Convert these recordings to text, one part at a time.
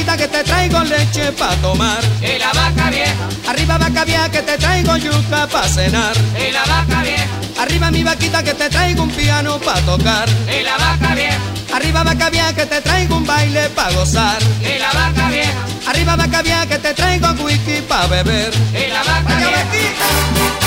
vaquita que te traigo leche pa' tomar. Y la vaca vieja, Arriba vaca vieja que te traigo yuca pa' cenar. y la vaca vieja, Arriba mi vaquita que te traigo un piano pa' tocar. y la vaca vieja, Arriba vaca vieja que te traigo un baile pa' gozar. y la vaca vieja, Arriba vaca vieja que te traigo whisky pa' beber. y la vaca ¡Vaya vieja. vaquita!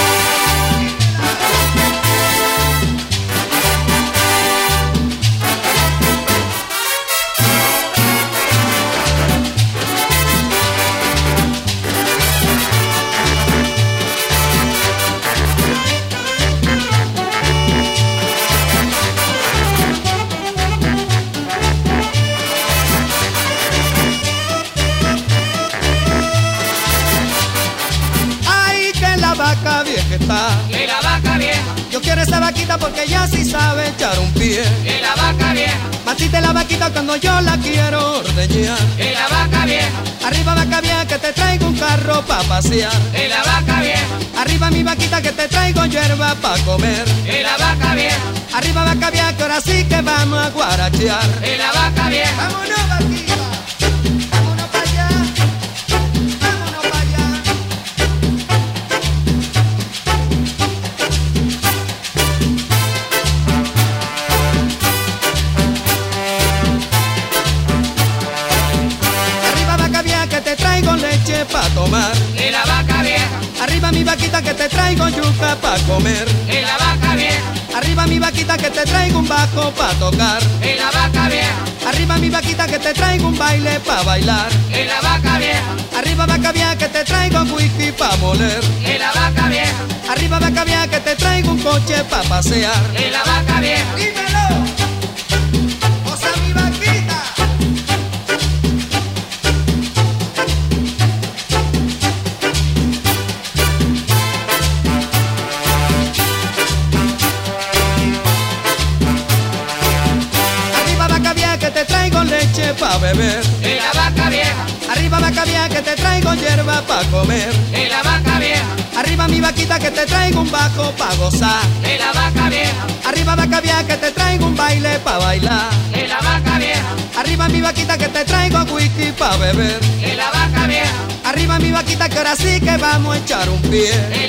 ¡Ay, que la vaca vieja está! Y la vaca vieja, Yo quiero esa vaquita porque ella sí sabe echar un pie. y la vaca vieja, Matite la vaquita cuando yo la quiero ordeñar. y la vaca vieja, Arriba vaca vieja que te traigo un carro pa' pasear. y la vaca vieja, Arriba mi vaquita que te traigo hierba pa' comer. y la vaca vieja, Arriba vaca vieja que ahora sí que vamos a guarachear. y la vaca vieja, ¡Vámonos vaquita! ¡Vámonos para allá! ¡Vámonos para allá! Arriba vaca vieja que te traigo leche pa' tomar. y la vaca vieja, Arriba mi vaquita que te traigo yuca pa' comer. y la vaca vieja, Arriba mi vaquita que te traigo un bajo pa' tocar. y la vaca vieja, Arriba mi vaquita que te traigo un baile pa' bailar. y la vaca vieja, Arriba vaca vieja que te traigo whisky pa' moler. y la vaca vieja, Arriba vaca vieja que te traigo un coche pa' pasear. y la vaca vieja. ¡Dímelo! ¡O sea, mi vaquita! Arriba vaca vieja que te traigo leche pa' beber. Y la vaca vieja, Arriba vaca vieja que te traigo hierba pa' comer. y la vaca vieja, Arriba mi vaquita que te traigo un bajo pa' gozar. y la vaca vieja, Arriba vaca vieja que te traigo un baile pa' bailar. y la vaca vieja, Arriba mi vaquita que te traigo whisky pa' beber. y la vaca vieja, Arriba mi vaquita que ahora sí que vamos a echar un pie. y